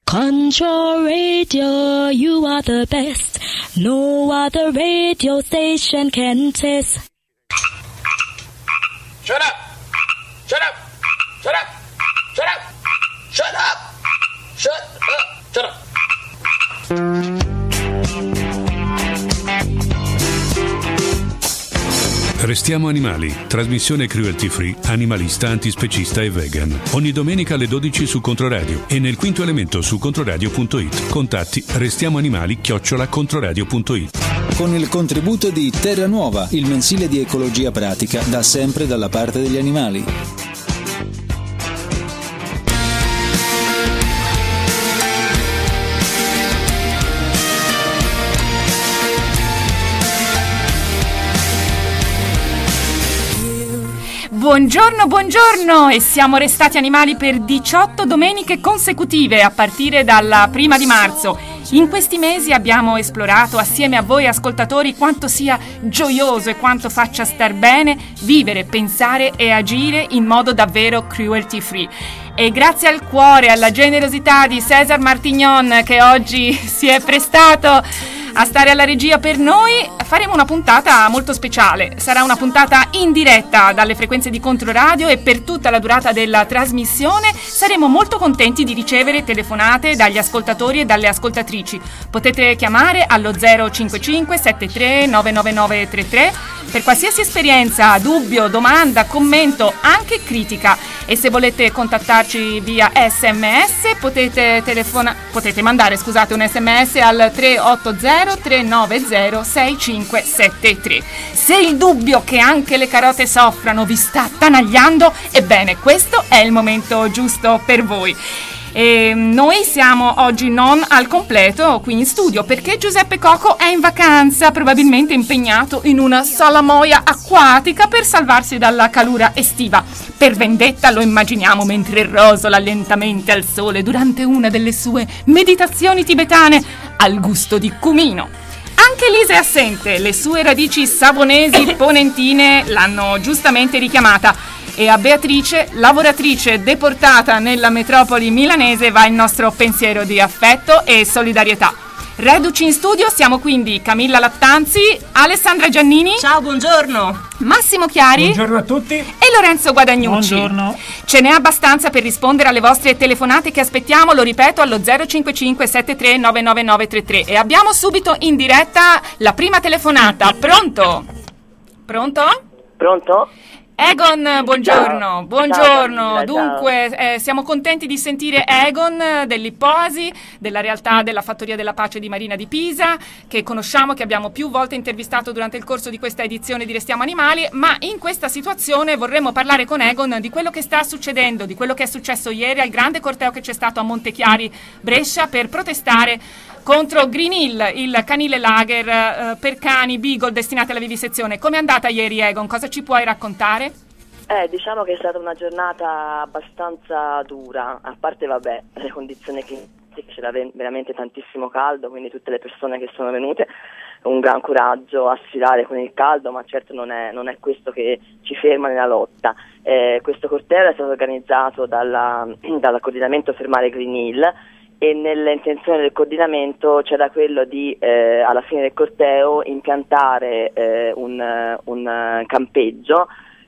Control Radio, you are the best. No other radio station can test. Shut up! Shut up! Shut up! Shut up! Shut up! Shut up! Shut up! Restiamo animali, trasmissione cruelty free, animalista, antispecista e vegan. Ogni domenica alle 12 su Controradio e nel quinto elemento su controradio.it. Contatti restiamoanimali@controradio.it. Con il contributo di Terra Nuova, il mensile di ecologia pratica, da sempre dalla parte degli animali. Buongiorno e siamo restati animali per 18 domeniche consecutive a partire dalla 1 di marzo. In questi mesi abbiamo esplorato assieme a voi ascoltatori quanto sia gioioso e quanto faccia star bene vivere, pensare e agire in modo davvero cruelty free. E grazie al cuore e alla generosità di César Martignon, che oggi si è prestato a stare alla regia per noi, faremo una puntata molto speciale. Sarà una puntata in diretta dalle frequenze di Controradio e per tutta la durata della trasmissione saremo molto contenti di ricevere telefonate dagli ascoltatori e dalle ascoltatrici. Potete chiamare allo 055 73 999 33 per qualsiasi esperienza, dubbio, domanda, commento, anche critica. E se volete contattarci via SMS potete mandare un SMS al 380 390 6573. Se il dubbio che anche le carote soffrano vi sta attanagliando, ebbene questo è il momento giusto per voi. E noi siamo oggi non al completo qui in studio perché Giuseppe Coco è in vacanza, probabilmente impegnato in una salamoia acquatica per salvarsi dalla calura estiva. Per vendetta lo immaginiamo mentre rosola lentamente al sole durante una delle sue meditazioni tibetane al gusto di cumino. Anche Lisa è assente, le sue radici savonesi ponentine l'hanno giustamente richiamata. E a Beatrice, lavoratrice deportata nella metropoli milanese, va il nostro pensiero di affetto e solidarietà. Reduci in studio siamo quindi Camilla Lattanzi, Alessandra Giannini. Ciao, buongiorno. Massimo Chiari. Buongiorno a tutti. E Lorenzo Guadagnucci. Buongiorno. Ce n'è abbastanza per rispondere alle vostre telefonate che aspettiamo, lo ripeto, allo 055 73 99933. E abbiamo subito in diretta la prima telefonata. Pronto? Pronto? Pronto? Egon, buongiorno. Ciao. Buongiorno. Ciao, Dunque, siamo contenti di sentire Egon dell'Ippoasi, della realtà della Fattoria della Pace di Marina di Pisa, che conosciamo, che abbiamo più volte intervistato durante il corso di questa edizione di Restiamo Animali, ma in questa situazione vorremmo parlare con Egon di quello che sta succedendo, di quello che è successo ieri al grande corteo che c'è stato a Montechiari, Brescia, per protestare contro Green Hill, il canile lager per cani beagle destinati alla vivisezione. Come è andata ieri, Egon? Cosa ci puoi raccontare? Diciamo che è stata una giornata abbastanza dura, a parte le condizioni climatiche, c'era veramente tantissimo caldo, quindi tutte le persone che sono venute un gran coraggio a sfidare con il caldo, ma certo non è questo che ci ferma nella lotta. Questo corteo è stato organizzato dal coordinamento Fermare Green Hill, e nell'intenzione del coordinamento c'era quello di alla fine del corteo impiantare un campeggio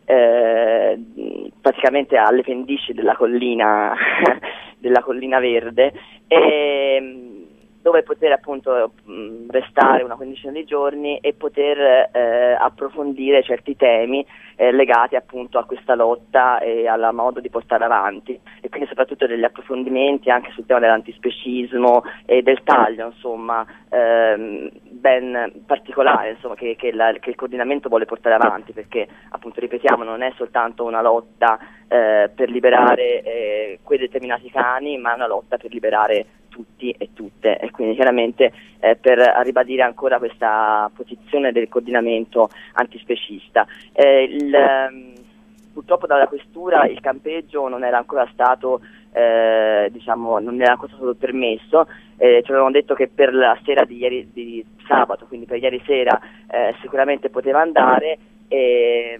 praticamente alle pendici della collina della collina verde, dove poter appunto restare una quindicina di giorni e poter approfondire certi temi legati appunto a questa lotta e al modo di portare avanti, e quindi soprattutto degli approfondimenti anche sul tema dell'antispecismo e del taglio, insomma, ben particolare, insomma, che il coordinamento vuole portare avanti, perché appunto, ripetiamo, non è soltanto una lotta per liberare quei determinati cani, ma una lotta per liberare tutti e tutte, e quindi chiaramente per ribadire ancora questa posizione del coordinamento antispecista. Purtroppo dalla questura il campeggio non era ancora stato non era ancora stato permesso. Ci avevano detto che per la sera di sabato, quindi per ieri sera, sicuramente poteva andare,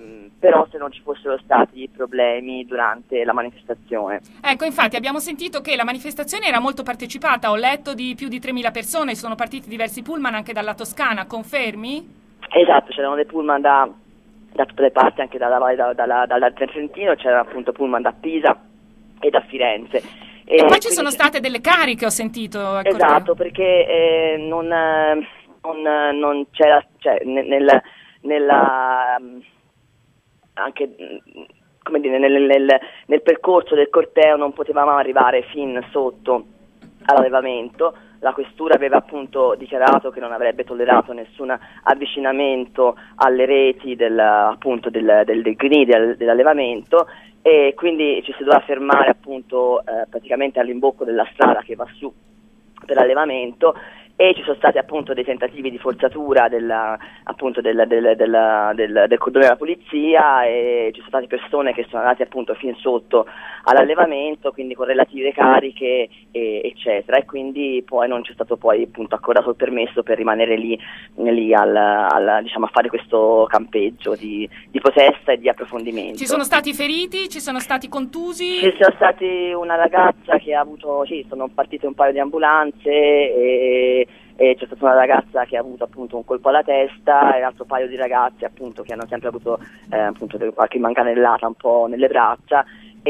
però se non ci fossero stati problemi durante la manifestazione. Ecco, infatti abbiamo sentito che la manifestazione era molto partecipata, ho letto di più di 3.000 persone, sono partiti diversi pullman anche dalla Toscana, confermi? Esatto, c'erano dei pullman da tutte le parti, anche dal Trentino, c'era appunto pullman da Pisa e da Firenze. E poi ci sono state delle cariche, ho sentito. Esatto, perché non c'era, cioè nella anche come dire, nel percorso del corteo non potevamo arrivare fin sotto all'allevamento. La questura aveva appunto dichiarato che non avrebbe tollerato nessun avvicinamento alle reti del grini dell'allevamento, e quindi ci si doveva fermare appunto praticamente all'imbocco della strada che va su per l'allevamento, e ci sono stati appunto dei tentativi di forzatura del cordone della polizia, e ci sono state persone che sono andate appunto fin sotto all'allevamento, quindi con relative cariche eccetera, e quindi poi non c'è stato poi appunto accordato il permesso per rimanere lì diciamo a fare questo campeggio di protesta e di approfondimento. Ci sono stati feriti? Ci sono stati contusi? Ci sono stati una ragazza che ha avuto, sono partite un paio di ambulanze e c'è stata una ragazza che ha avuto appunto un colpo alla testa, e un altro paio di ragazzi appunto che hanno sempre avuto appunto qualche manganellata un po' nelle braccia,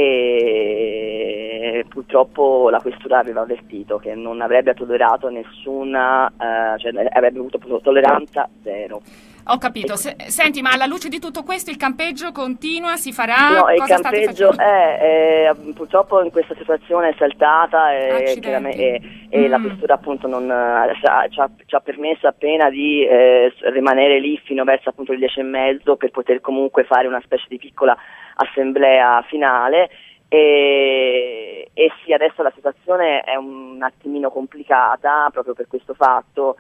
e purtroppo la questura aveva avvertito che non avrebbe tollerato nessuna, cioè avrebbe avuto tolleranza zero. Ho capito. Senti, ma alla luce di tutto questo il campeggio continua, si farà? No, cosa il campeggio purtroppo in questa situazione è saltata, e la questura appunto non ci ha permesso appena di rimanere lì fino verso appunto le 10:30 per poter comunque fare una specie di piccola assemblea finale. E sì, adesso la situazione è un attimino complicata proprio per questo fatto,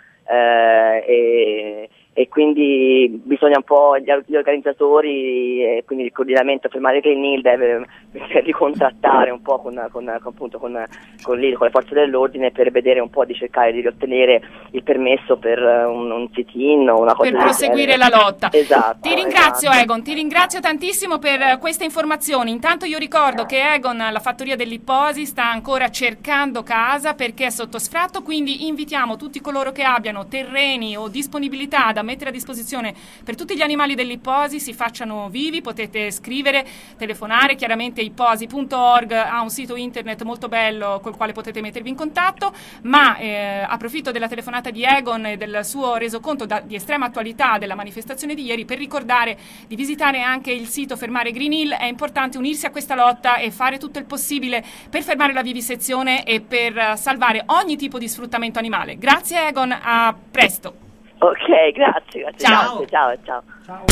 e quindi bisogna un po' gli organizzatori, e quindi il coordinamento Fermare Green Hill deve ricontrattare un po' con le forze dell'ordine per vedere un po' di cercare di ottenere il permesso per un sit-in o una cosa per proseguire la lotta. Esatto. Ti ringrazio Egon, ti ringrazio tantissimo per queste informazioni. Intanto io ricordo che Egon, la fattoria dell'Ipposi, sta ancora cercando casa perché è sotto sfratto, quindi invitiamo tutti coloro che abbiano terreni o disponibilità da mettere a disposizione per tutti gli animali dell'Ipposi, si facciano vivi. Potete scrivere, telefonare, chiaramente ipposi.org ha un sito internet molto bello col quale potete mettervi in contatto, ma approfitto della telefonata di Egon e del suo resoconto di estrema attualità della manifestazione di ieri per ricordare di visitare anche il sito Fermare Green Hill. È importante unirsi a questa lotta e fare tutto il possibile per fermare la vivisezione e per salvare ogni tipo di sfruttamento animale. Grazie Egon, a presto. Ok, grazie. Ciao. Ciao.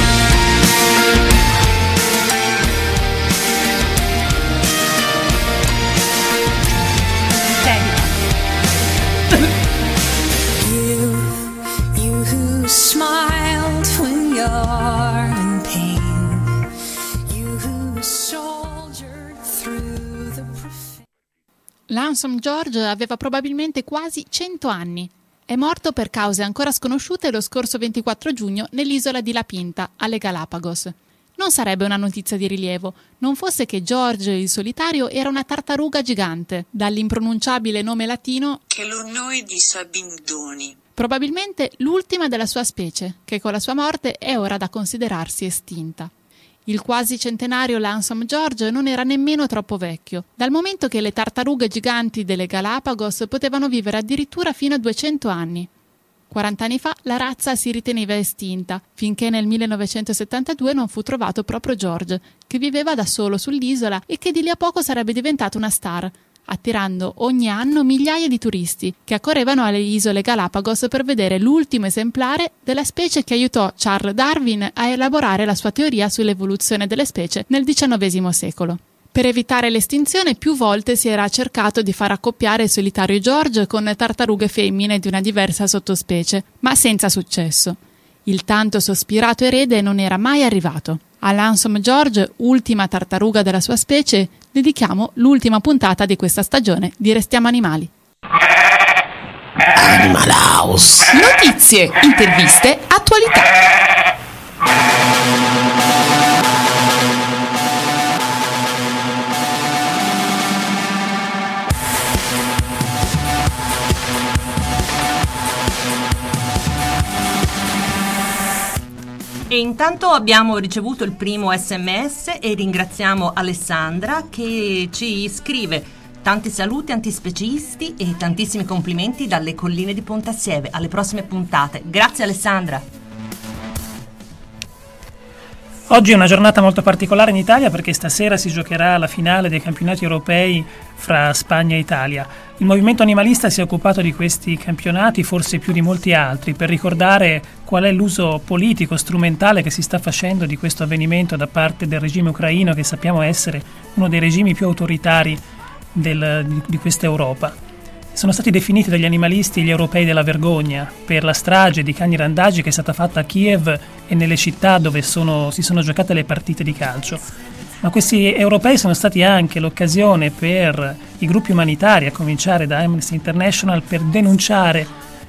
You who smiled when you're in pain. You who soldiered through the Lonesome George aveva probabilmente quasi 100 anni. È morto per cause ancora sconosciute lo scorso 24 giugno nell'isola di La Pinta, alle Galapagos. Non sarebbe una notizia di rilievo, non fosse che George il solitario era una tartaruga gigante, dall'impronunciabile nome latino Chelornoidis abindoni. Probabilmente l'ultima della sua specie, che con la sua morte è ora da considerarsi estinta. Il quasi centenario Lonesome George non era nemmeno troppo vecchio, dal momento che le tartarughe giganti delle Galapagos potevano vivere addirittura fino a 200 anni. 40 anni fa la razza si riteneva estinta, finché nel 1972 non fu trovato proprio George, che viveva da solo sull'isola e che di lì a poco sarebbe diventato una star, attirando ogni anno migliaia di turisti che accorrevano alle isole Galapagos per vedere l'ultimo esemplare della specie che aiutò Charles Darwin a elaborare la sua teoria sull'evoluzione delle specie nel XIX secolo. Per evitare l'estinzione più volte si era cercato di far accoppiare il solitario George con tartarughe femmine di una diversa sottospecie, ma senza successo. Il tanto sospirato erede non era mai arrivato. A Lonesome George, ultima tartaruga della sua specie, dedichiamo l'ultima puntata di questa stagione di Restiamo Animali. Animal House. Notizie, interviste, attualità. E intanto abbiamo ricevuto il primo SMS e ringraziamo Alessandra che ci scrive: tanti saluti antispecisti e tantissimi complimenti dalle colline di Pontassieve. Alle prossime puntate. Grazie Alessandra. Oggi è una giornata molto particolare in Italia perché stasera si giocherà la finale dei campionati europei fra Spagna e Italia. Il movimento animalista si è occupato di questi campionati forse più di molti altri per ricordare qual è l'uso politico, strumentale che si sta facendo di questo avvenimento da parte del regime ucraino, che sappiamo essere uno dei regimi più autoritari di questa Europa. Sono stati definiti dagli animalisti gli europei della vergogna per la strage di cani randagi che è stata fatta a Kiev e nelle città dove si sono giocate le partite di calcio. Ma questi europei sono stati anche l'occasione per i gruppi umanitari, a cominciare da Amnesty International, per denunciare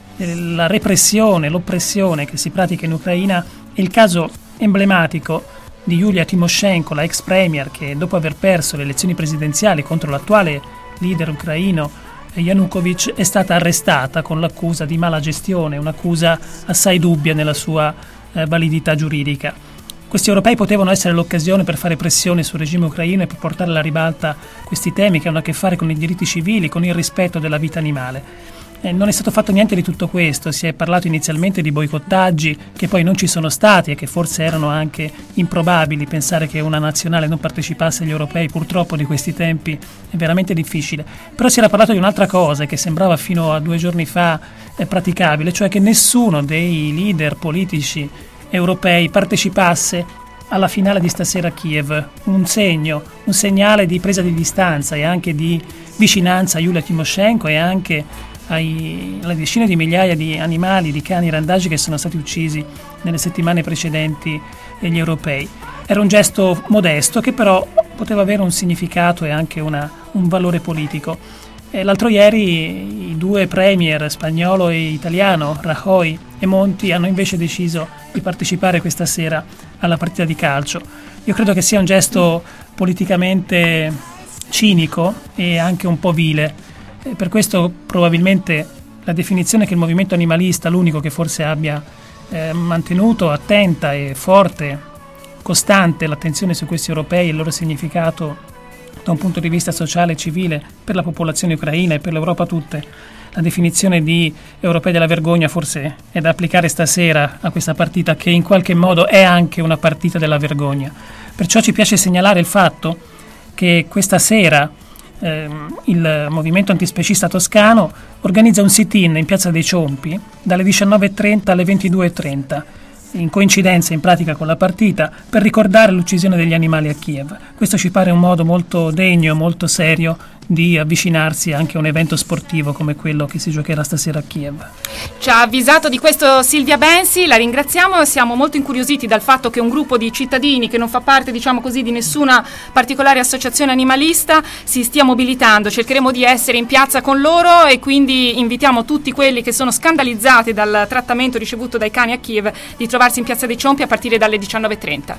la repressione, l'oppressione che si pratica in Ucraina e il caso emblematico di Yulia Tymoshenko, la ex premier, che dopo aver perso le elezioni presidenziali contro l'attuale leader ucraino Yanukovych è stata arrestata con l'accusa di mala gestione, un'accusa assai dubbia nella sua validità giuridica. Questi europei potevano essere l'occasione per fare pressione sul regime ucraino e per portare alla ribalta questi temi che hanno a che fare con i diritti civili, con il rispetto della vita animale. Non è stato fatto niente di tutto questo, si è parlato inizialmente di boicottaggi che poi non ci sono stati e che forse erano anche improbabili. Pensare che una nazionale non partecipasse agli europei purtroppo di questi tempi è veramente difficile. Però si era parlato di un'altra cosa che sembrava fino a 2 giorni fa praticabile, cioè che nessuno dei leader politici europei partecipasse alla finale di stasera a Kiev, un segnale di presa di distanza e anche di vicinanza a Yulia Tymoshenko e anche alle decine di migliaia di animali, di cani randagi che sono stati uccisi nelle settimane precedenti agli europei. Era un gesto modesto che però poteva avere un significato e anche un valore politico. L'altro ieri i 2 premier spagnolo e italiano, Rajoy e Monti, hanno invece deciso di partecipare questa sera alla partita di calcio. Io credo che sia un gesto politicamente cinico e anche un po' vile. Per questo probabilmente la definizione che il movimento animalista, l'unico che forse abbia mantenuto attenta e forte, costante l'attenzione su questi europei e il loro significato da un punto di vista sociale e civile per la popolazione ucraina e per l'Europa tutta, la definizione di europei della vergogna forse è da applicare stasera a questa partita, che in qualche modo è anche una partita della vergogna. Perciò ci piace segnalare il fatto che questa sera il movimento antispecista toscano organizza un sit-in in Piazza dei Ciompi dalle 19.30 alle 22.30, in coincidenza in pratica con la partita, per ricordare l'uccisione degli animali a Kiev. Questo ci pare un modo molto degno, molto serio di avvicinarsi anche a un evento sportivo come quello che si giocherà stasera a Kiev. Ci ha avvisato di questo Silvia Bensi, la ringraziamo. Siamo molto incuriositi dal fatto che un gruppo di cittadini che non fa parte, diciamo così, di nessuna particolare associazione animalista si stia mobilitando. Cercheremo di essere in piazza con loro e quindi invitiamo tutti quelli che sono scandalizzati dal trattamento ricevuto dai cani a Kiev di trovarsi in Piazza dei Ciompi a partire dalle 19.30.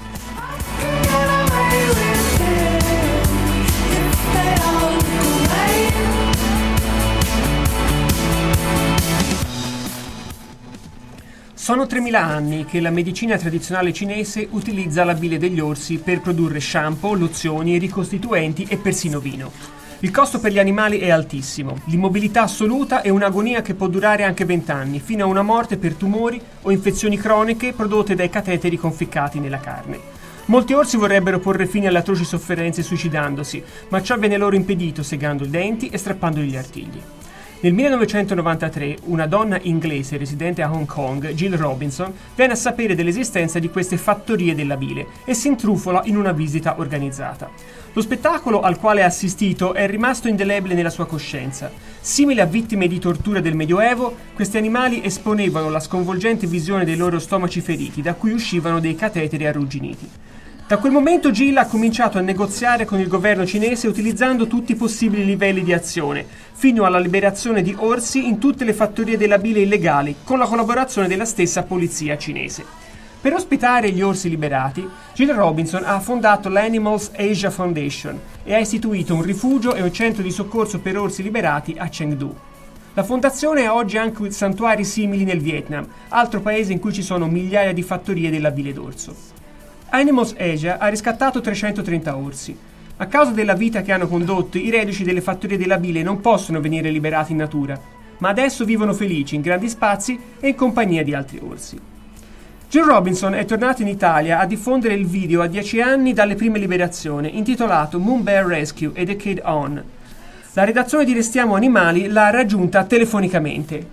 Sono 3.000 anni che la medicina tradizionale cinese utilizza la bile degli orsi per produrre shampoo, lozioni, ricostituenti e persino vino. Il costo per gli animali è altissimo, l'immobilità assoluta è un'agonia che può durare anche 20 anni, fino a una morte per tumori o infezioni croniche prodotte dai cateteri conficcati nella carne. Molti orsi vorrebbero porre fine alle atroci sofferenze suicidandosi, ma ciò viene loro impedito segando i denti e strappandogli gli artigli. Nel 1993 una donna inglese residente a Hong Kong, Jill Robinson, viene a sapere dell'esistenza di queste fattorie della bile e si intrufola in una visita organizzata. Lo spettacolo al quale ha assistito è rimasto indelebile nella sua coscienza. Simili a vittime di tortura del Medioevo, questi animali esponevano la sconvolgente visione dei loro stomaci feriti, da cui uscivano dei cateteri arrugginiti. Da quel momento Jill ha cominciato a negoziare con il governo cinese utilizzando tutti i possibili livelli di azione, fino alla liberazione di orsi in tutte le fattorie della bile illegali, con la collaborazione della stessa polizia cinese. Per ospitare gli orsi liberati, Jill Robinson ha fondato l'Animals Asia Foundation e ha istituito un rifugio e un centro di soccorso per orsi liberati a Chengdu. La fondazione ha oggi anche santuari simili nel Vietnam, altro paese in cui ci sono migliaia di fattorie della bile d'orso. Animals Asia ha riscattato 330 orsi. A causa della vita che hanno condotto, i reduci delle fattorie della bile non possono venire liberati in natura, ma adesso vivono felici in grandi spazi e in compagnia di altri orsi. Joe Robinson è tornato in Italia a diffondere il video a 10 anni dalle prime liberazioni, intitolato Moon Bear Rescue a Decade On. La redazione di Restiamo Animali l'ha raggiunta telefonicamente.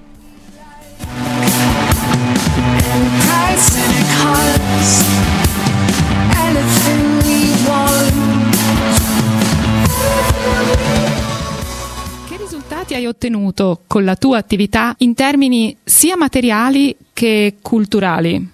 Che risultati hai ottenuto con la tua attività in termini sia materiali che culturali?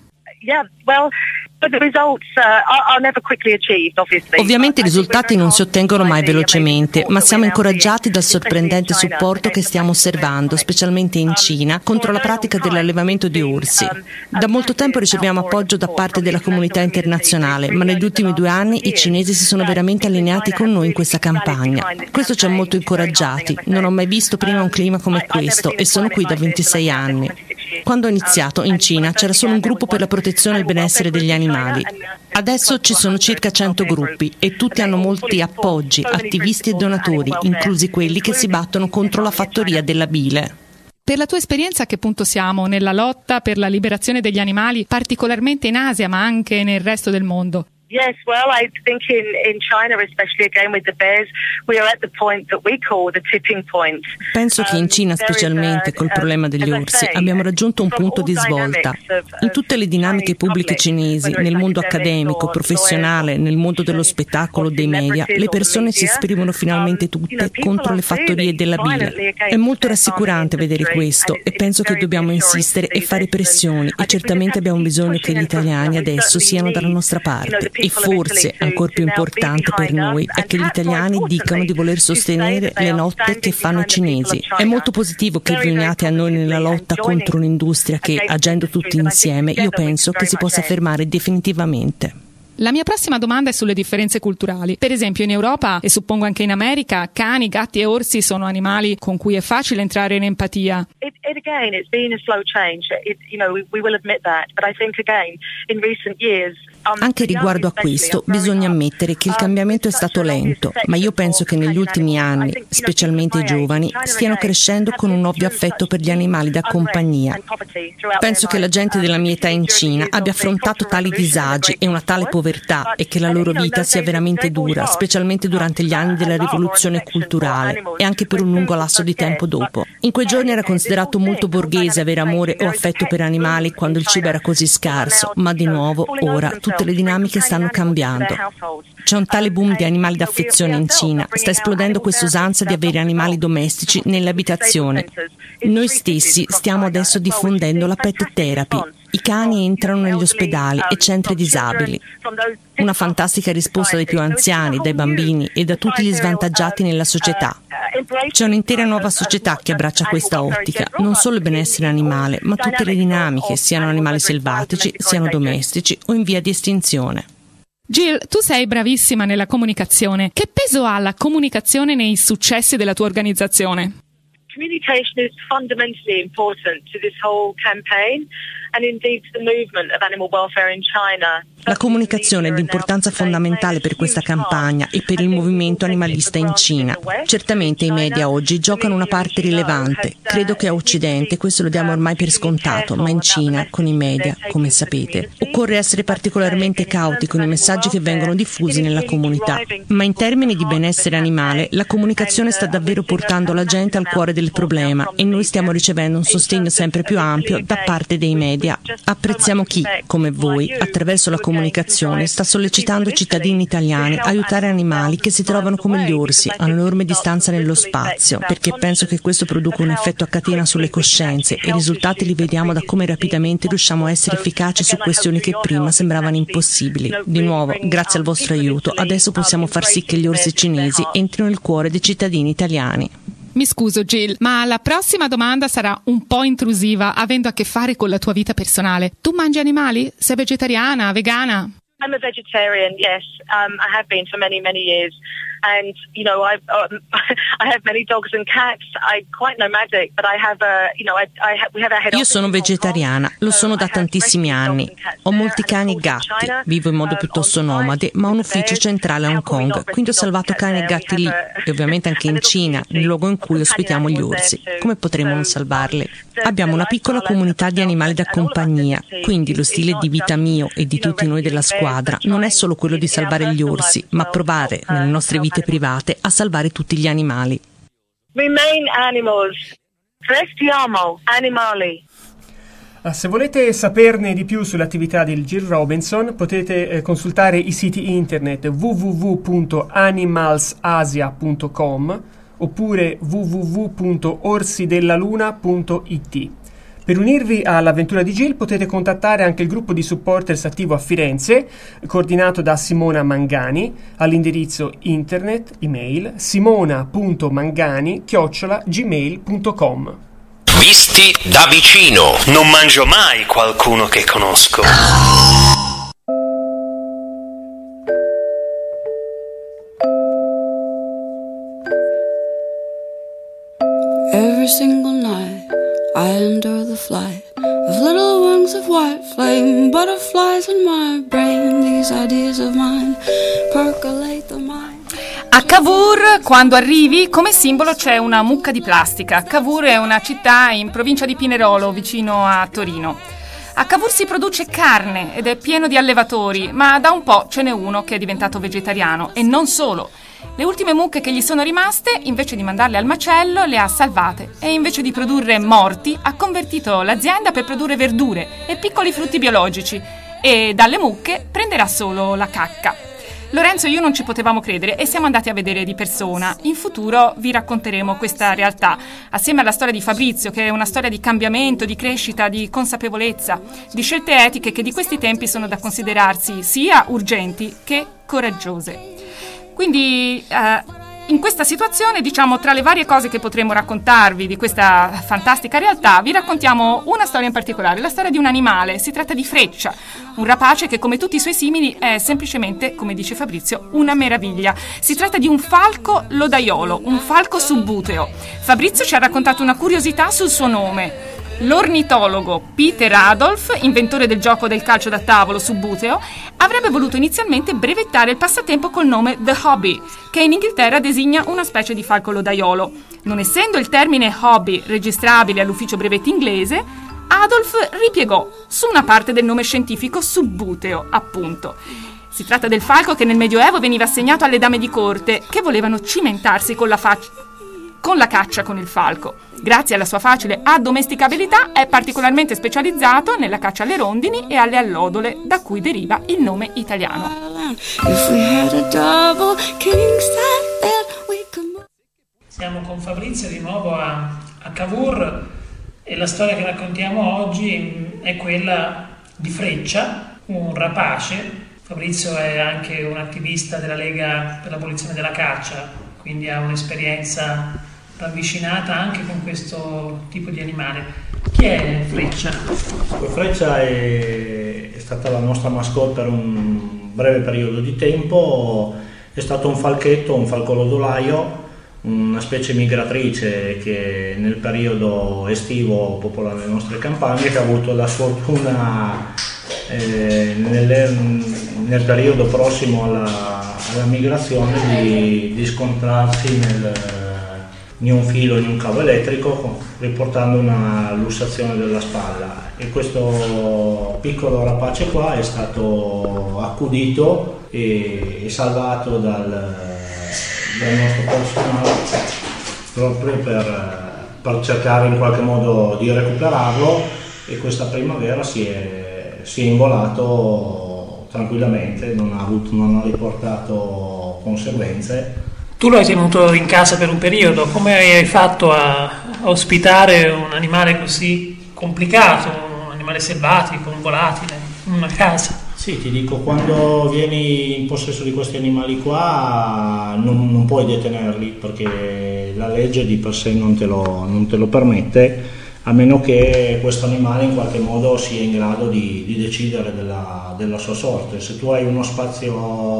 Ovviamente i risultati non si ottengono mai velocemente, ma siamo incoraggiati dal sorprendente supporto che stiamo osservando, specialmente in Cina, contro la pratica dell'allevamento di orsi. Da molto tempo riceviamo appoggio da parte della comunità internazionale, ma negli ultimi 2 anni i cinesi si sono veramente allineati con noi in questa campagna. Questo ci ha molto incoraggiati. Non ho mai visto prima un clima come questo e sono qui da 26 anni. Quando ho iniziato in Cina c'era solo un gruppo per la protezione e il benessere degli animali. Adesso ci sono circa 100 gruppi e tutti hanno molti appoggi, attivisti e donatori, inclusi quelli che si battono contro la fattoria della bile. Per la tua esperienza a che punto siamo nella lotta per la liberazione degli animali, particolarmente in Asia ma anche nel resto del mondo? Yes, well, I think in China, especially again with the bears, we are at the point that we call the tipping point. Penso che in Cina, specialmente col problema degli orsi, abbiamo raggiunto un punto di svolta. In tutte le dinamiche pubbliche cinesi, nel mondo accademico, professionale, nel mondo dello spettacolo, dei media, le persone si esprimono finalmente tutte contro le fattorie della bile. È molto rassicurante vedere questo e penso che dobbiamo insistere e fare pressioni e certamente abbiamo bisogno che gli italiani adesso siano dalla nostra parte. E forse, ancora più importante per noi, è che gli italiani dicano di voler sostenere le lotte che fanno i cinesi. È molto positivo che vi uniate a noi nella lotta contro un'industria che, agendo tutti insieme, io penso che si possa fermare definitivamente. La mia prossima domanda è sulle differenze culturali. Per esempio in Europa, e suppongo anche in America, cani, gatti e orsi sono animali con cui è facile entrare in empatia. It's been a slow change. We will admit that, but I think again in recent years. Anche riguardo a questo bisogna ammettere che il cambiamento è stato lento, ma io penso che negli ultimi anni, specialmente i giovani, stiano crescendo con un ovvio affetto per gli animali da compagnia. Penso che la gente della mia età in Cina abbia affrontato tali disagi e una tale povertà e che la loro vita sia veramente dura, specialmente durante gli anni della rivoluzione culturale e anche per un lungo lasso di tempo dopo. In quei giorni era considerato molto borghese avere amore o affetto per animali quando il cibo era così scarso, ma di nuovo ora tutte le dinamiche stanno cambiando. C'è un tale boom di animali d'affezione in Cina, sta esplodendo questa usanza di avere animali domestici nelle abitazioni. Noi stessi stiamo adesso diffondendo la pet therapy. I cani entrano negli ospedali e centri disabili. Una fantastica risposta dai più anziani, dai bambini e da tutti gli svantaggiati nella società. C'è un'intera nuova società che abbraccia questa ottica, non solo il benessere animale, ma tutte le dinamiche, siano animali selvatici, siano domestici o in via di estinzione. Jill, tu sei bravissima nella comunicazione. Che peso ha la comunicazione nei successi della tua organizzazione? Communication is fundamentally important to this whole campaign and indeed to the movement of animal welfare in China. La comunicazione è di importanza fondamentale per questa campagna e per il movimento animalista in Cina. Certamente i media oggi giocano una parte rilevante. Credo che a Occidente questo lo diamo ormai per scontato, ma in Cina, con i media, come sapete, occorre essere particolarmente cauti con i messaggi che vengono diffusi nella comunità. Ma in termini di benessere animale, la comunicazione sta davvero portando la gente al cuore del problema e noi stiamo ricevendo un sostegno sempre più ampio da parte dei media. Apprezziamo chi, come voi, attraverso la comunicazione sta sollecitando i cittadini italiani a aiutare animali che si trovano come gli orsi a un'enorme distanza nello spazio, perché penso che questo produca un effetto a catena sulle coscienze e i risultati li vediamo da come rapidamente riusciamo a essere efficaci su questioni che prima sembravano impossibili. Di nuovo, grazie al vostro aiuto, adesso possiamo far sì che gli orsi cinesi entrino nel cuore dei cittadini italiani. Mi scuso Jill, ma la prossima domanda sarà un po' intrusiva, avendo a che fare con la tua vita personale. Tu mangi animali? Sei vegetariana, vegana? I'm a vegetarian, yes. I have been for many, many years. And, you know, I have many dogs and cats. I'm quite nomadic, but I have we have a head office. Io sono vegetariana, lo sono da tantissimi anni. Ho molti cani e gatti, vivo in modo piuttosto nomade, ma ho un ufficio centrale a Hong Kong, quindi ho salvato cani e gatti lì, e ovviamente anche in Cina, nel luogo in cui ospitiamo gli orsi. Come potremmo non salvarli? Abbiamo una piccola comunità di animali da compagnia, quindi lo stile di vita mio e di tutti noi della squadra non è solo quello di salvare gli orsi, ma provare nelle nostre vite private a salvare tutti gli animali. Remain animals. Restiamo animali. Se volete saperne di più sull'attività del Jill Robinson, potete consultare i siti internet www.animalsasia.com oppure www.orsidellaluna.it. Per unirvi all'avventura di Jill potete contattare anche il gruppo di supporters attivo a Firenze, coordinato da Simona Mangani, all'indirizzo internet, email, simona.mangani@gmail.com. Visti da vicino. Non mangio mai qualcuno che conosco. Every single night I endure the flight of little wings of white flame, butterflies in my brain. These ideas of mine percolate the mind. A Cavour, quando arrivi, come simbolo c'è una mucca di plastica. Cavour è una città in provincia di Pinerolo, vicino a Torino. A Cavour si produce carne ed è pieno di allevatori, ma da un po' ce n'è uno che è diventato vegetariano, e non solo. Le ultime mucche che gli sono rimaste, invece di mandarle al macello, le ha salvate, e invece di produrre morti ha convertito l'azienda per produrre verdure e piccoli frutti biologici, e dalle mucche prenderà solo la cacca. Lorenzo e io non ci potevamo credere e siamo andati a vedere di persona. In futuro vi racconteremo questa realtà, assieme alla storia di Fabrizio, che è una storia di cambiamento, di crescita, di consapevolezza, di scelte etiche che di questi tempi sono da considerarsi sia urgenti che coraggiose. Quindi in questa situazione, diciamo, tra le varie cose che potremo raccontarvi di questa fantastica realtà, vi raccontiamo una storia in particolare, la storia di un animale. Si tratta di Freccia, un rapace che, come tutti i suoi simili, è semplicemente, come dice Fabrizio, una meraviglia. Si tratta di un falco lodaiolo, un falco subbuteo. Fabrizio ci ha raccontato una curiosità sul suo nome. L'ornitologo Peter Adolf, inventore del gioco del calcio da tavolo subbuteo, avrebbe voluto inizialmente brevettare il passatempo col nome The Hobby, che in Inghilterra designa una specie di falco lodaiolo. Non essendo il termine hobby registrabile all'ufficio brevetti inglese, Adolf ripiegò su una parte del nome scientifico subbuteo, appunto. Si tratta del falco che nel Medioevo veniva assegnato alle dame di corte che volevano cimentarsi con la caccia con il falco. Grazie alla sua facile addomesticabilità è particolarmente specializzato nella caccia alle rondini e alle allodole, da cui deriva il nome italiano. Siamo con Fabrizio di nuovo a Cavour e la storia che raccontiamo oggi è quella di Freccia, un rapace. Fabrizio è anche un attivista della Lega per l'abolizione della caccia, quindi ha un'esperienza ravvicinata anche con questo tipo di animale. Chi è Freccia? Freccia è stata la nostra mascotte per un breve periodo di tempo. È stato un falchetto, un falco lodolaio, una specie migratrice che nel periodo estivo popola le nostre campagne, che ha avuto la sfortuna nel periodo prossimo alla migrazione di scontrarsi in un filo, in un cavo elettrico, riportando una lussazione della spalla, e questo piccolo rapace qua è stato accudito e salvato dal nostro personale proprio per cercare in qualche modo di recuperarlo, e questa primavera si è involato tranquillamente, non ha riportato conseguenze. Tu lo hai tenuto in casa per un periodo, come hai fatto a ospitare un animale così complicato, un animale selvatico, un volatile, in una casa? Sì, ti dico, quando vieni in possesso di questi animali qua non puoi detenerli, perché la legge di per sé non te lo permette, a meno che questo animale in qualche modo sia in grado di decidere della sua sorte. Se tu hai uno spazio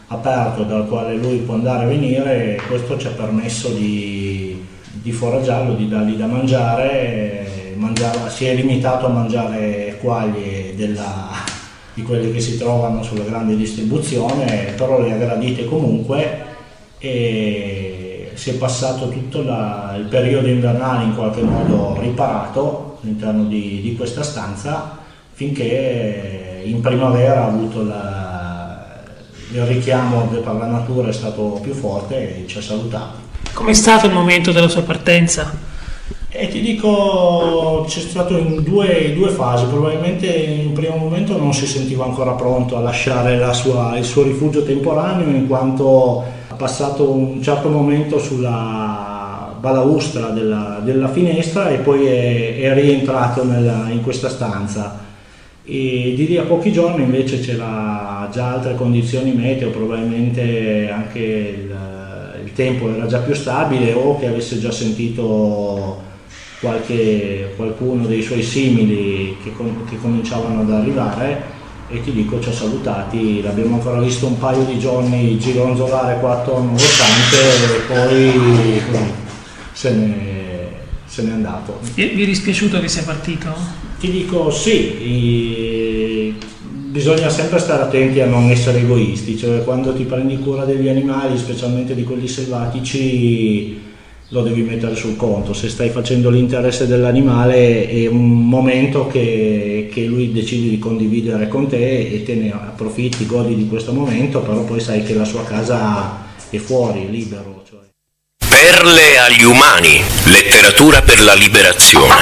aperto dal quale lui può andare e venire, e questo ci ha permesso di foraggiarlo, di dargli da mangiare. Si è limitato a mangiare quaglie di quelli che si trovano sulla grande distribuzione, però le ha gradite comunque, e si è passato tutto il periodo invernale in qualche modo riparato all'interno di questa stanza, finché in primavera ha avuto il richiamo per la natura, è stato più forte e ci ha salutati. Com'è stato il momento della sua partenza? E ti dico, c'è stato in due fasi. Probabilmente in primo momento non si sentiva ancora pronto a lasciare il suo rifugio temporaneo, in quanto ha passato un certo momento sulla balaustra della finestra e poi è rientrato in questa stanza. E di lì a pochi giorni invece c'era già altre condizioni meteo, probabilmente anche il tempo era già più stabile, o che avesse già sentito qualcuno dei suoi simili che cominciavano ad arrivare, e ti dico, ci ha salutati, l'abbiamo ancora visto un paio di giorni gironzolare qua attorno allo stante, e poi se n'è andato. Vi è dispiaciuto che sia partito? Ti dico sì, bisogna sempre stare attenti a non essere egoisti, cioè quando ti prendi cura degli animali, specialmente di quelli selvatici, lo devi mettere sul conto. Se stai facendo l'interesse dell'animale, è un momento che lui decide di condividere con te e te ne approfitti, godi di questo momento, però poi sai che la sua casa è fuori, libero. Perle agli umani, letteratura per la liberazione.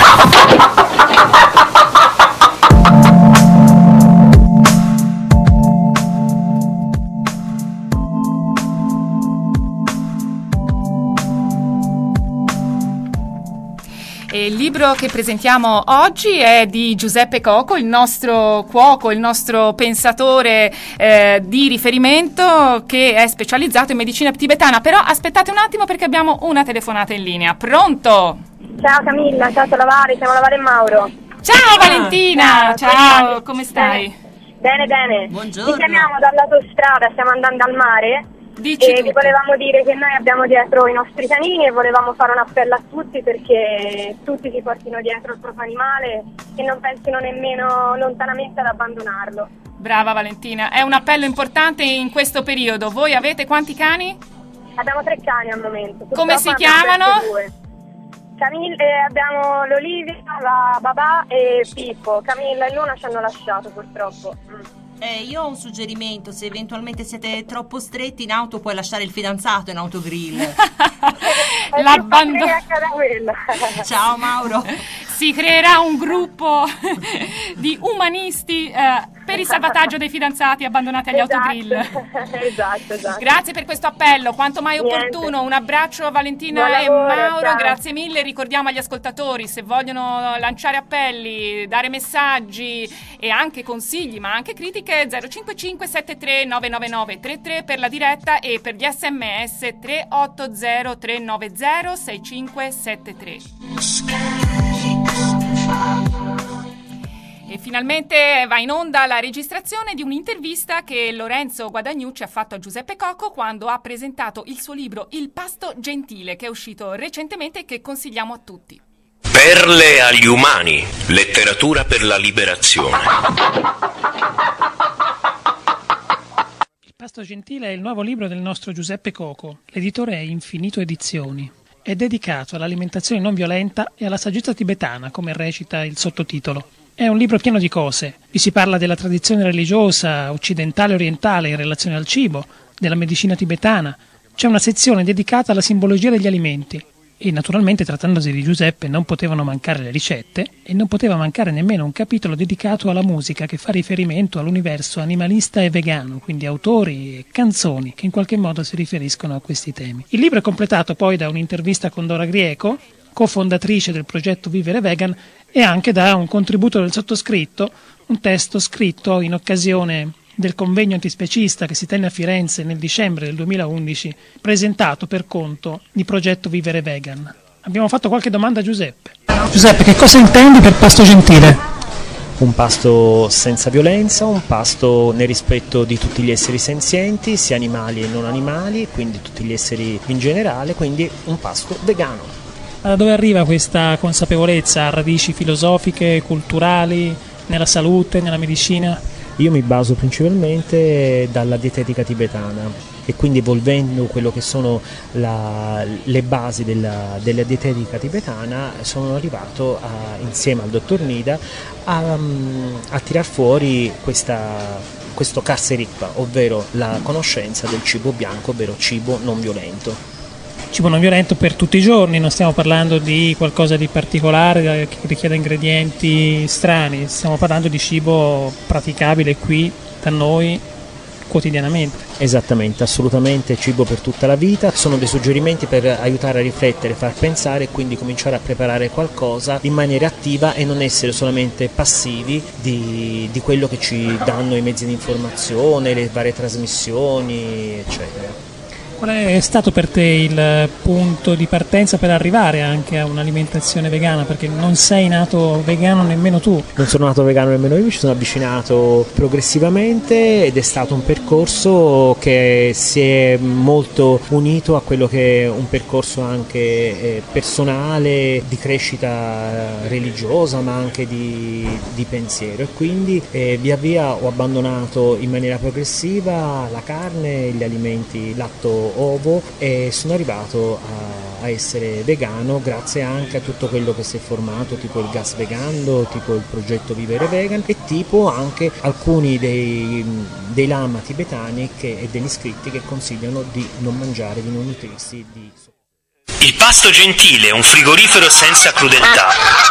Il libro che presentiamo oggi è di Giuseppe Coco, il nostro cuoco, il nostro pensatore di riferimento, che è specializzato in medicina tibetana. Però aspettate un attimo, perché abbiamo una telefonata in linea. Pronto? Ciao Camilla, ciao Vale, siamo la Vale e Mauro. Ciao Valentina, ciao, come stai? Bene. Buongiorno. Ti chiamiamo dall'autostrada, stiamo andando al mare. Dici e vi volevamo dire che noi abbiamo dietro i nostri canini e volevamo fare un appello a tutti, perché tutti si portino dietro il proprio animale e non pensino nemmeno lontanamente ad abbandonarlo. Brava Valentina, è un appello importante in questo periodo. Voi avete quanti cani? Abbiamo 3 cani al momento. Come si chiamano? Abbiamo l'Olivia, la Babà e Pippo. Camilla e Luna ci hanno lasciato purtroppo. Io ho un suggerimento: se eventualmente siete troppo stretti in auto, puoi lasciare il fidanzato in autogrill. Ciao Mauro. Si creerà un gruppo di umanisti per il salvataggio dei fidanzati abbandonati agli autogrill. Esatto. Grazie per questo appello, quanto mai opportuno. Un abbraccio a Valentina Buon e lavoro, Mauro, ciao. grazie mille. Ricordiamo agli ascoltatori, se vogliono lanciare appelli, dare messaggi e anche consigli, ma anche critiche, 055 73 999 33 per la diretta, e per gli sms 380 390 6573. E finalmente va in onda la registrazione di un'intervista che Lorenzo Guadagnucci ha fatto a Giuseppe Coco quando ha presentato il suo libro Il pasto gentile, che è uscito recentemente e che consigliamo a tutti. Perle agli umani, letteratura per la liberazione. Il pasto gentile è il nuovo libro del nostro Giuseppe Coco. L'editore è Infinito Edizioni. È dedicato all'alimentazione non violenta e alla saggezza tibetana, come recita il sottotitolo. È un libro pieno di cose. Vi si parla della tradizione religiosa occidentale e orientale in relazione al cibo, della medicina tibetana. C'è una sezione dedicata alla simbologia degli alimenti. E naturalmente, trattandosi di Giuseppe, non potevano mancare le ricette e non poteva mancare nemmeno un capitolo dedicato alla musica, che fa riferimento all'universo animalista e vegano, quindi autori e canzoni che in qualche modo si riferiscono a questi temi. Il libro è completato poi da un'intervista con Dora Grieco, cofondatrice del progetto Vivere Vegan, e anche da un contributo del sottoscritto, un testo scritto in occasione del convegno antispecista che si tenne a Firenze nel dicembre del 2011, presentato per conto di Progetto Vivere Vegan. Abbiamo fatto qualche domanda a Giuseppe. Giuseppe, che cosa intendi per pasto gentile? un pasto senza violenza, un pasto nel rispetto di tutti gli esseri senzienti, sia animali e non animali, quindi tutti gli esseri in generale, quindi un pasto vegano. Da dove arriva questa consapevolezza? Radici filosofiche, culturali, nella salute, nella medicina? Io mi baso principalmente dalla dietetica tibetana e quindi evolvendo quello che sono le basi della dietetica tibetana sono arrivato insieme al dottor Nida a tirar fuori questo Karserikpa, ovvero la conoscenza del cibo bianco, ovvero cibo non violento. Cibo non violento per tutti i giorni, non stiamo parlando di qualcosa di particolare che richieda ingredienti strani, stiamo parlando di cibo praticabile qui da noi quotidianamente. Esattamente, assolutamente, cibo per tutta la vita. Sono dei suggerimenti per aiutare a riflettere, far pensare e quindi cominciare a preparare qualcosa in maniera attiva e non essere solamente passivi di quello che ci danno i mezzi di informazione, le varie trasmissioni, eccetera. Qual è stato per te il punto di partenza per arrivare anche a un'alimentazione vegana? Perché non sei nato vegano nemmeno tu. Non sono nato vegano nemmeno io, mi ci sono avvicinato progressivamente ed è stato un percorso che si è molto unito a quello che è un percorso anche personale, di crescita religiosa ma anche di pensiero, e quindi via via ho abbandonato in maniera progressiva la carne, gli alimenti latto ovo e sono arrivato a essere vegano grazie anche a tutto quello che si è formato, tipo il gas vegano, tipo il progetto Vivere Vegan e tipo anche alcuni dei lama tibetani e degli scritti che consigliano di non mangiare, di non nutrirsi di... Il pasto gentile, un frigorifero senza crudeltà.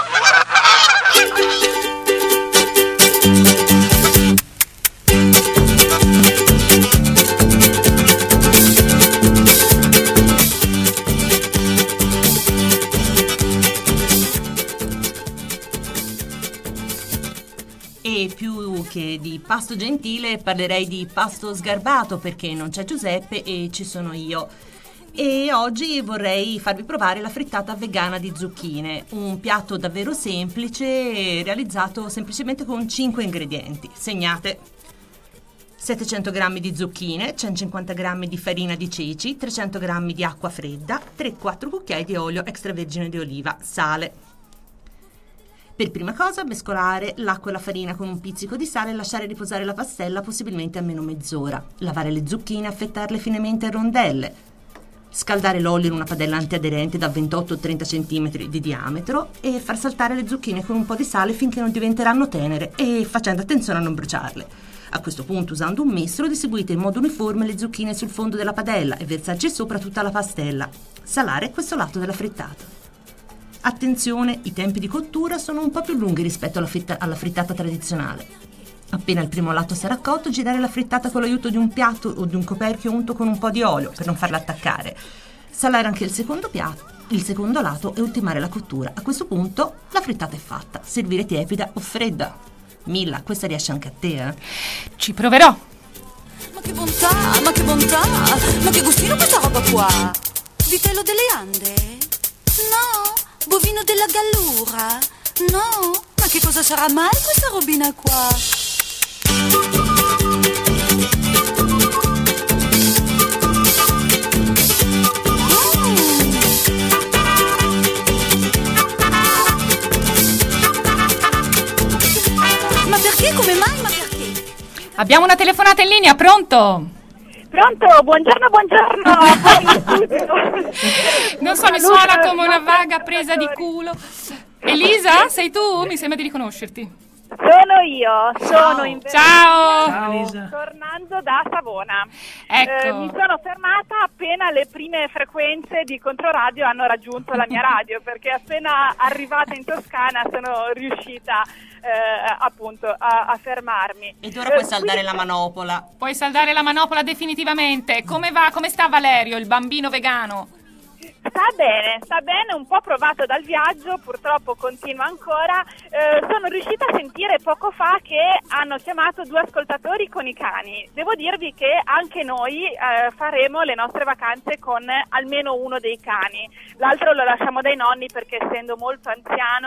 E più che di pasto gentile parlerei di pasto sgarbato, perché non c'è Giuseppe e ci sono io. E oggi vorrei farvi provare la frittata vegana di zucchine, un piatto davvero semplice realizzato semplicemente con 5 ingredienti. Segnate: 700 g di zucchine, 150 g di farina di ceci, 300 g di acqua fredda, 3-4 cucchiai di olio extravergine di oliva, sale. Per prima cosa mescolare l'acqua e la farina con un pizzico di sale e lasciare riposare la pastella possibilmente almeno mezz'ora. Lavare le zucchine e affettarle finemente a rondelle. Scaldare l'olio in una padella antiaderente da 28-30 cm di diametro e far saltare le zucchine con un po' di sale finché non diventeranno tenere e facendo attenzione a non bruciarle. A questo punto, usando un mestolo, distribuite in modo uniforme le zucchine sul fondo della padella e versarci sopra tutta la pastella. Salare questo lato della frittata. Attenzione, i tempi di cottura sono un po' più lunghi rispetto alla frittata tradizionale. Appena il primo lato sarà cotto, girare la frittata con l'aiuto di un piatto o di un coperchio unto con un po' di olio per non farla attaccare. Salare anche il secondo lato e ultimare la cottura. A questo punto la frittata è fatta. Servire tiepida o fredda. Milla, questa riesce anche a te, eh? Ci proverò. Ma che bontà, ma che bontà, ma che gustino questa roba qua. Vitello delle Ande? No. Bovino della Gallura? No. Ma che cosa sarà mai questa robina qua? Ma perché? Come mai? Ma perché? Abbiamo una telefonata in linea, pronto? Pronto, buongiorno. Non so, mi suona come una vaga presa di culo. Elisa, sei tu? Mi sembra di riconoscerti. Sono io, sono in Ciao. tornando da Savona. Ecco. Mi sono fermata appena le prime frequenze di Controradio hanno raggiunto la mia radio, perché appena arrivata in Toscana sono riuscita appunto a fermarmi. Ed ora puoi saldare la manopola. Puoi saldare la manopola definitivamente. Come va? Come sta Valerio, il bambino vegano? Sta bene, un po' provato dal viaggio, purtroppo continua ancora. Sono riuscita a sentire poco fa che hanno chiamato 2 ascoltatori con i cani. Devo dirvi che anche noi faremo le nostre vacanze con almeno uno dei cani. L'altro lo lasciamo dai nonni perché, essendo molto anziano,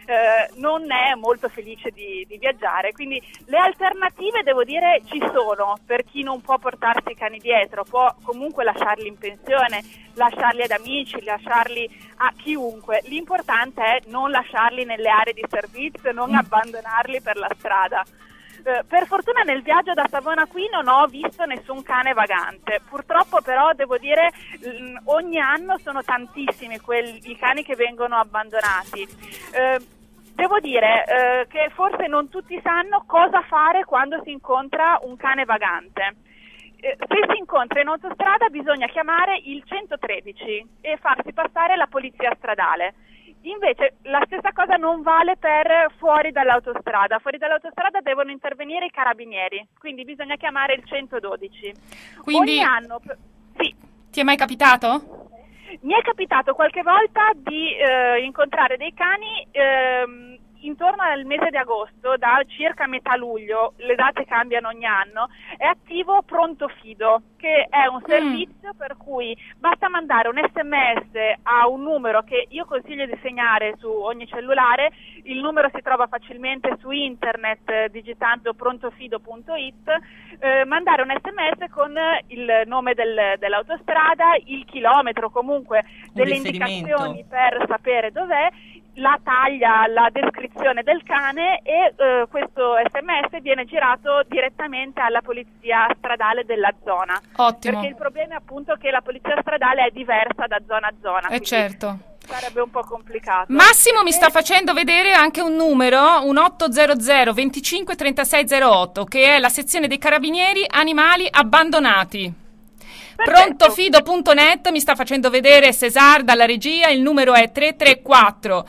non è molto felice di viaggiare. Quindi le alternative, devo dire, ci sono per chi non può portarsi i cani dietro, può comunque lasciarli in pensione, lasciarli ad amici, lasciarli a chiunque. L'importante è non lasciarli nelle aree di servizio, non abbandonarli per la strada. Per fortuna nel viaggio da Savona qui non ho visto nessun cane vagante, purtroppo però devo dire ogni anno sono tantissimi i cani che vengono abbandonati. Devo dire che forse non tutti sanno cosa fare quando si incontra un cane vagante. Se si incontra in autostrada bisogna chiamare il 113 e farsi passare la polizia stradale. Invece la stessa cosa non vale per fuori dall'autostrada. Fuori dall'autostrada devono intervenire i carabinieri, quindi bisogna chiamare il 112. Quindi, ogni anno... Sì. Ti è mai capitato? Mi è capitato qualche volta di incontrare dei cani intorno al mese di agosto, da circa metà luglio, le date cambiano ogni anno, è attivo Pronto Fido, che è un servizio per cui basta mandare un SMS a un numero che io consiglio di segnare su ogni cellulare. Il numero si trova facilmente su internet digitando prontofido.it, mandare un SMS con il nome dell'autostrada, il chilometro, comunque delle indicazioni per sapere dov'è, la taglia, la descrizione del cane, e questo SMS viene girato direttamente alla polizia stradale della zona. Ottimo. Perché il problema è appunto che la polizia stradale è diversa da zona a zona. Certo. Sarebbe un po' complicato. Massimo mi sta facendo vedere anche un numero, un 800 25 36 08, che è la sezione dei carabinieri animali abbandonati. Prontofido.net mi sta facendo vedere Cesar dalla regia, il numero è 334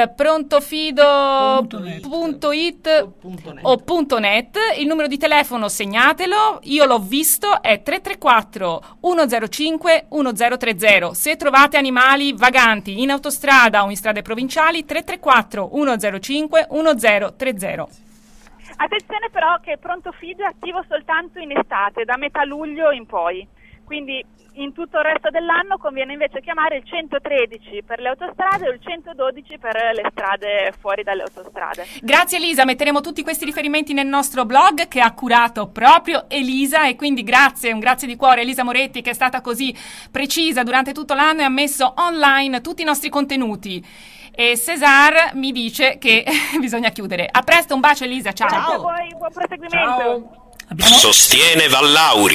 prontofido.it o .net, il numero di telefono segnatelo, io l'ho visto, è 334 105 1030. Se trovate animali vaganti in autostrada o in strade provinciali, 334 105 1030. Attenzione però che Pronto Fido è attivo soltanto in estate, da metà luglio in poi. Quindi in tutto il resto dell'anno conviene invece chiamare il 113 per le autostrade o il 112 per le strade fuori dalle autostrade. Grazie Elisa, metteremo tutti questi riferimenti nel nostro blog che ha curato proprio Elisa, e quindi un grazie di cuore a Elisa Moretti, che è stata così precisa durante tutto l'anno e ha messo online tutti i nostri contenuti. E Cesar mi dice che bisogna chiudere. A presto, un bacio Elisa, ciao. Grazie a voi, buon proseguimento. Ciao. Sostiene Vallauri.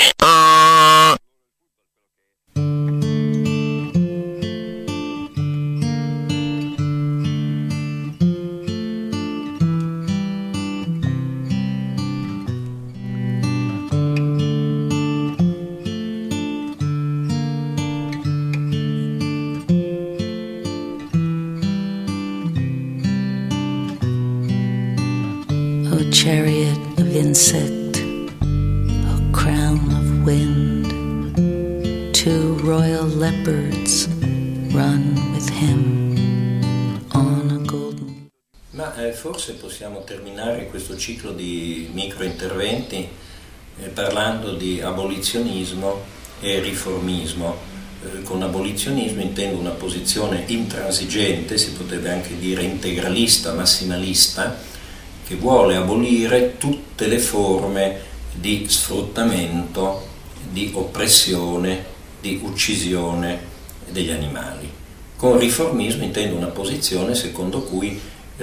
O chariot of insect, a crown of wind, two royal leopards run with him on a golden... Ma forse possiamo terminare questo ciclo di microinterventi parlando di abolizionismo e riformismo. Con abolizionismo intendo una posizione intransigente, si potrebbe anche dire integralista, massimalista, che vuole abolire tutte le forme di sfruttamento, di oppressione, di uccisione degli animali. Con riformismo intendo una posizione secondo cui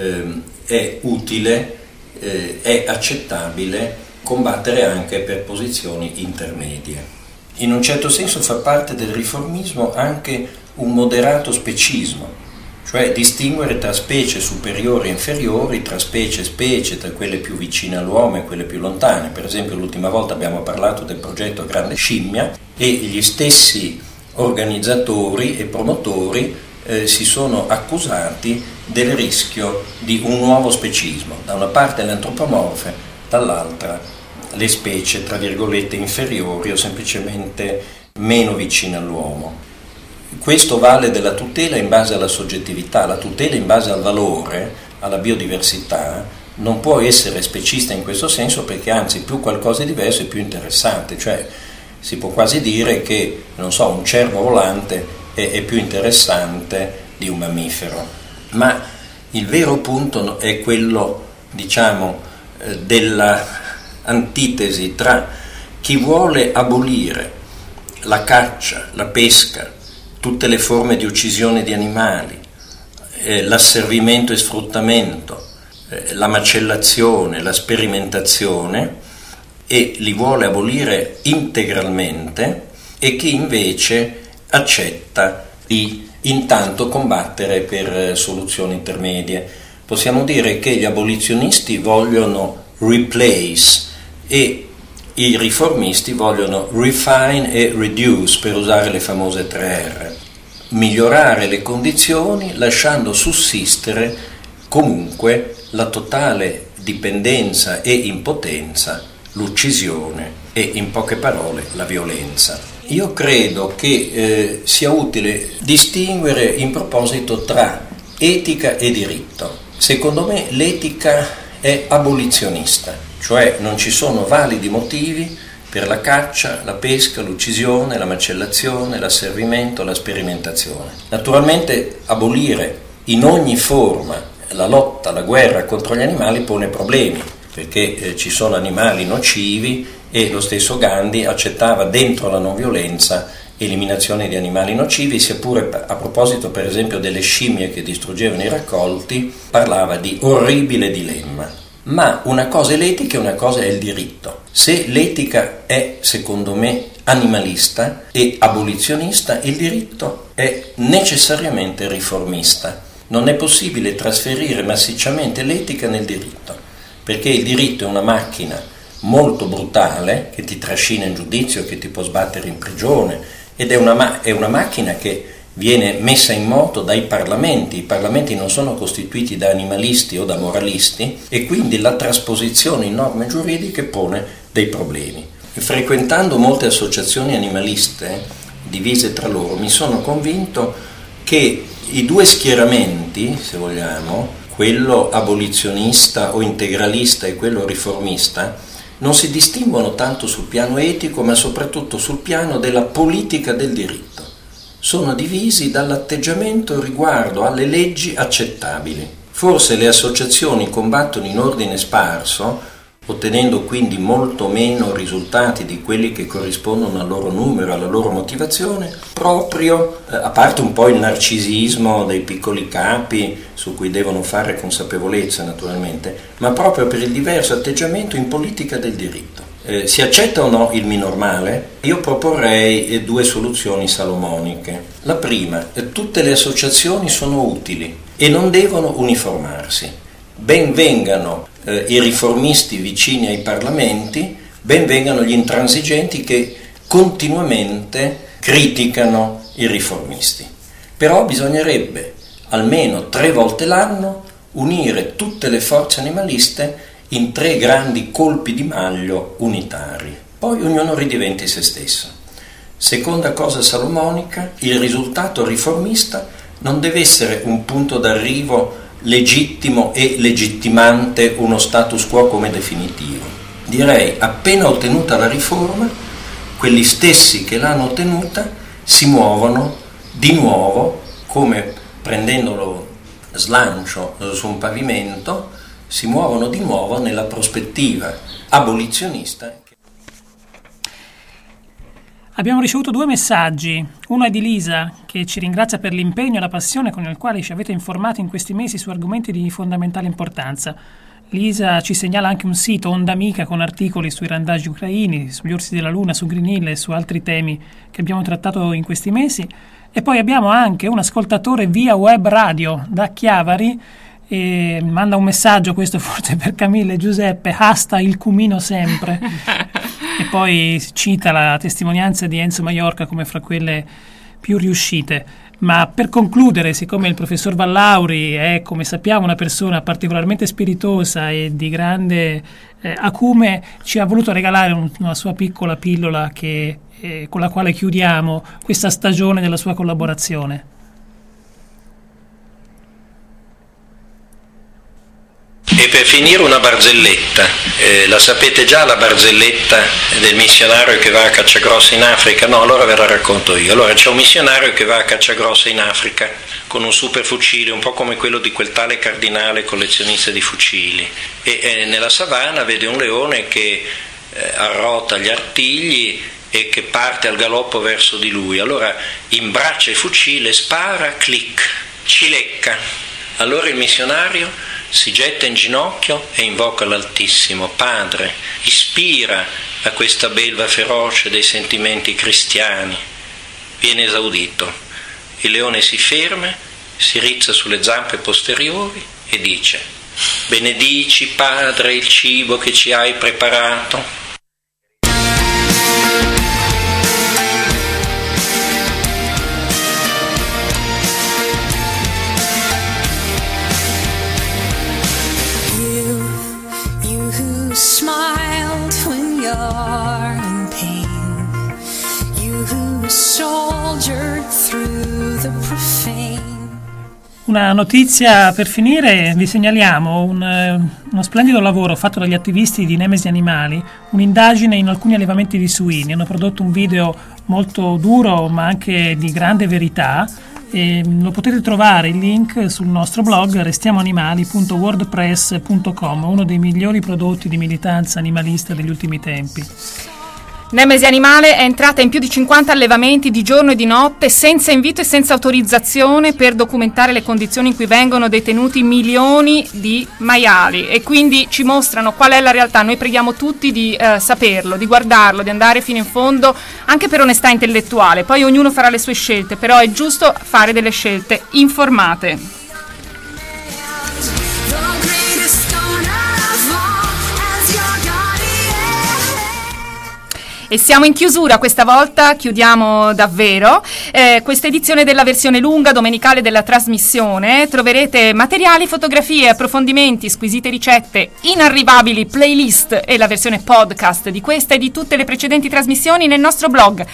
è utile, è accettabile combattere anche per posizioni intermedie. In un certo senso fa parte del riformismo anche un moderato specismo, cioè distinguere tra specie superiori e inferiori, tra specie e specie, tra quelle più vicine all'uomo e quelle più lontane. Per esempio l'ultima volta abbiamo parlato del progetto Grande Scimmia e gli stessi organizzatori e promotori si sono accusati del rischio di un nuovo specismo, da una parte le antropomorfe, dall'altra le specie tra virgolette inferiori o semplicemente meno vicine all'uomo. Questo vale della tutela in base alla soggettività, la tutela in base al valore, alla biodiversità, non può essere specista in questo senso, perché anzi più qualcosa è diverso è più interessante, cioè si può quasi dire che, non so, un cervo volante è più interessante di un mammifero. Ma Il vero punto è quello, diciamo, della antitesi tra chi vuole abolire la caccia, la pesca, tutte le forme di uccisione di animali, l'asservimento e sfruttamento, la macellazione, la sperimentazione, e li vuole abolire integralmente, e chi invece accetta di intanto combattere per soluzioni intermedie. Possiamo dire che gli abolizionisti vogliono replace e i riformisti vogliono refine e reduce, per usare le famose 3R, migliorare le condizioni lasciando sussistere comunque la totale dipendenza e impotenza, l'uccisione e, in poche parole, la violenza. Io credo che sia utile distinguere in proposito tra etica e diritto. Secondo me l'etica è abolizionista, cioè non ci sono validi motivi per la caccia, la pesca, l'uccisione, la macellazione, l'asservimento, la sperimentazione. Naturalmente abolire in ogni forma la lotta, la guerra contro gli animali pone problemi, perché ci sono animali nocivi e lo stesso Gandhi accettava dentro la non violenza eliminazione di animali nocivi, sia pure a proposito per esempio delle scimmie che distruggevano i raccolti, parlava di orribile dilemma. Ma una cosa è l'etica e una cosa è il diritto. Se l'etica è, secondo me, animalista e abolizionista, il diritto è necessariamente riformista. Non è possibile trasferire massicciamente l'etica nel diritto, perché il diritto è una macchina molto brutale che ti trascina in giudizio, che ti può sbattere in prigione, ed è una macchina che viene messa in moto dai parlamenti. I parlamenti non sono costituiti da animalisti o da moralisti, e quindi la trasposizione in norme giuridiche pone dei problemi. Frequentando molte associazioni animaliste divise tra loro, mi sono convinto che i due schieramenti, se vogliamo, quello abolizionista o integralista e quello riformista, non si distinguono tanto sul piano etico, ma soprattutto sul piano della politica del diritto. Sono divisi dall'atteggiamento riguardo alle leggi accettabili. Forse le associazioni combattono in ordine sparso, ottenendo quindi molto meno risultati di quelli che corrispondono al loro numero, alla loro motivazione, proprio, a parte un po' il narcisismo dei piccoli capi su cui devono fare consapevolezza naturalmente, ma proprio per il diverso atteggiamento in politica del diritto. Si accetta o no il minor male? Io proporrei due soluzioni salomoniche. La prima, tutte le associazioni sono utili e non devono uniformarsi. Ben vengano i riformisti vicini ai parlamenti, ben vengano gli intransigenti che continuamente criticano i riformisti. Però bisognerebbe almeno 3 volte l'anno unire tutte le forze animaliste in 3 grandi colpi di maglio unitari. Poi ognuno ridiventi se stesso. Seconda cosa salomonica, il risultato riformista non deve essere un punto d'arrivo legittimo e legittimante uno status quo come definitivo. Direi, appena ottenuta la riforma, quelli stessi che l'hanno ottenuta si muovono di nuovo, come prendendolo slancio su un pavimento, si muovono di nuovo nella prospettiva abolizionista. Abbiamo ricevuto 2 messaggi. Uno è di Lisa, che ci ringrazia per l'impegno e la passione con il quale ci avete informato in questi mesi su argomenti di fondamentale importanza. Lisa ci segnala anche un sito, Onda Amica, con articoli sui randagi ucraini, sugli orsi della luna, su Green Hill e su altri temi che abbiamo trattato in questi mesi. E poi abbiamo anche un ascoltatore via web radio da Chiavari, e manda un messaggio, questo forse per Camilla e Giuseppe, hasta il cumino sempre. E poi cita la testimonianza di Enzo Maiorca come fra quelle più riuscite. Ma per concludere, siccome il professor Vallauri è, come sappiamo, una persona particolarmente spiritosa e di grande acume, ci ha voluto regalare una sua piccola pillola con la quale chiudiamo questa stagione della sua collaborazione. E per finire una barzelletta, la sapete già la barzelletta del missionario che va a Cacciagrossa in Africa? No, allora ve la racconto io. Allora c'è un missionario che va a Cacciagrossa in Africa con un super fucile, un po' come quello di quel tale cardinale collezionista di fucili, e nella savana vede un leone che arrota gli artigli e che parte al galoppo verso di lui. Allora imbraccia il fucile, spara, clic, cilecca. Allora il missionario si getta in ginocchio e invoca l'Altissimo: Padre, ispira a questa belva feroce dei sentimenti cristiani. Viene esaudito. Il leone si ferma, si rizza sulle zampe posteriori e dice: benedici, Padre, il cibo che ci hai preparato. Smiled when you're in pain, you who soldiered through the profane. Una notizia per finire: vi segnaliamo uno splendido lavoro fatto dagli attivisti di Nemesi Animali, un'indagine in alcuni allevamenti di suini. Hanno prodotto un video molto duro ma anche di grande verità. E lo potete trovare il link sul nostro blog restiamoanimali.wordpress.com, uno dei migliori prodotti di militanza animalista degli ultimi tempi. Nemesi Animale è entrata in più di 50 allevamenti di giorno e di notte senza invito e senza autorizzazione per documentare le condizioni in cui vengono detenuti milioni di maiali, e quindi ci mostrano qual è la realtà. Noi preghiamo tutti di saperlo, di guardarlo, di andare fino in fondo, anche per onestà intellettuale. Poi ognuno farà le sue scelte, però è giusto fare delle scelte informate. E siamo in chiusura, questa volta chiudiamo davvero questa edizione della versione lunga domenicale della trasmissione. Troverete materiali, fotografie, approfondimenti, squisite ricette, inarrivabili playlist e la versione podcast di questa e di tutte le precedenti trasmissioni nel nostro blog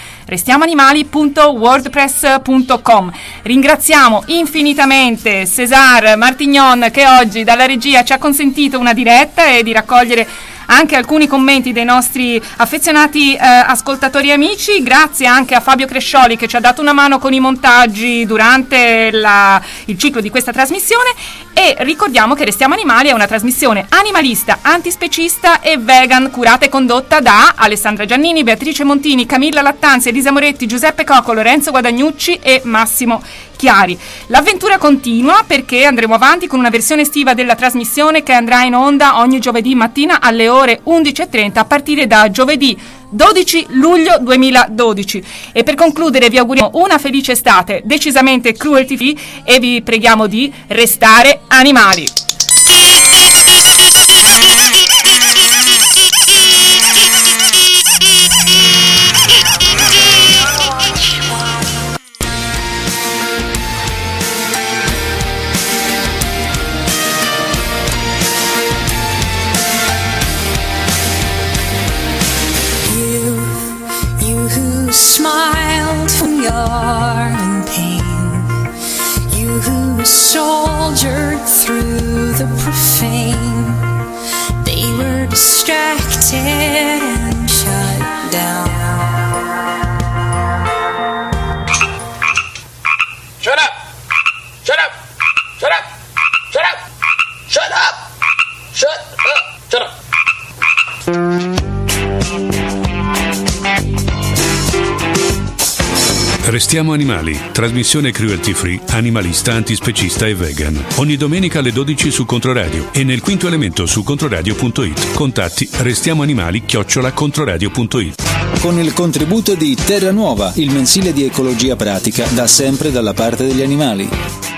restiamoanimali.wordpress.com. Ringraziamo infinitamente César Martignon, che oggi dalla regia ci ha consentito una diretta e di raccogliere anche alcuni commenti dei nostri affezionati ascoltatori e amici. Grazie anche a Fabio Crescioli, che ci ha dato una mano con i montaggi durante il ciclo di questa trasmissione. E ricordiamo che Restiamo Animali è una trasmissione animalista, antispecista e vegan, curata e condotta da Alessandra Giannini, Beatrice Montini, Camilla Lattanzi, Elisa Moretti, Giuseppe Cocco, Lorenzo Guadagnucci e Massimo Chiari. L'avventura continua, perché andremo avanti con una versione estiva della trasmissione che andrà in onda ogni giovedì mattina alle ore 11:30 a partire da giovedì 12 luglio 2012. E per concludere vi auguriamo una felice estate, decisamente cruelty free, e vi preghiamo di restare animali. Smiled when you're in pain, you who soldiered through the profane. They were distracted and shut down. Shut up! Shut up! Shut up! Shut up! Shut up! Shut up! Shut up! Restiamo Animali, trasmissione cruelty free, animalista, antispecista e vegan. Ogni domenica alle 12 su Controradio e nel quinto elemento su controradio.it. Contatti restiamoanimali@controradio.it. Con il contributo di Terra Nuova, il mensile di ecologia pratica da sempre dalla parte degli animali.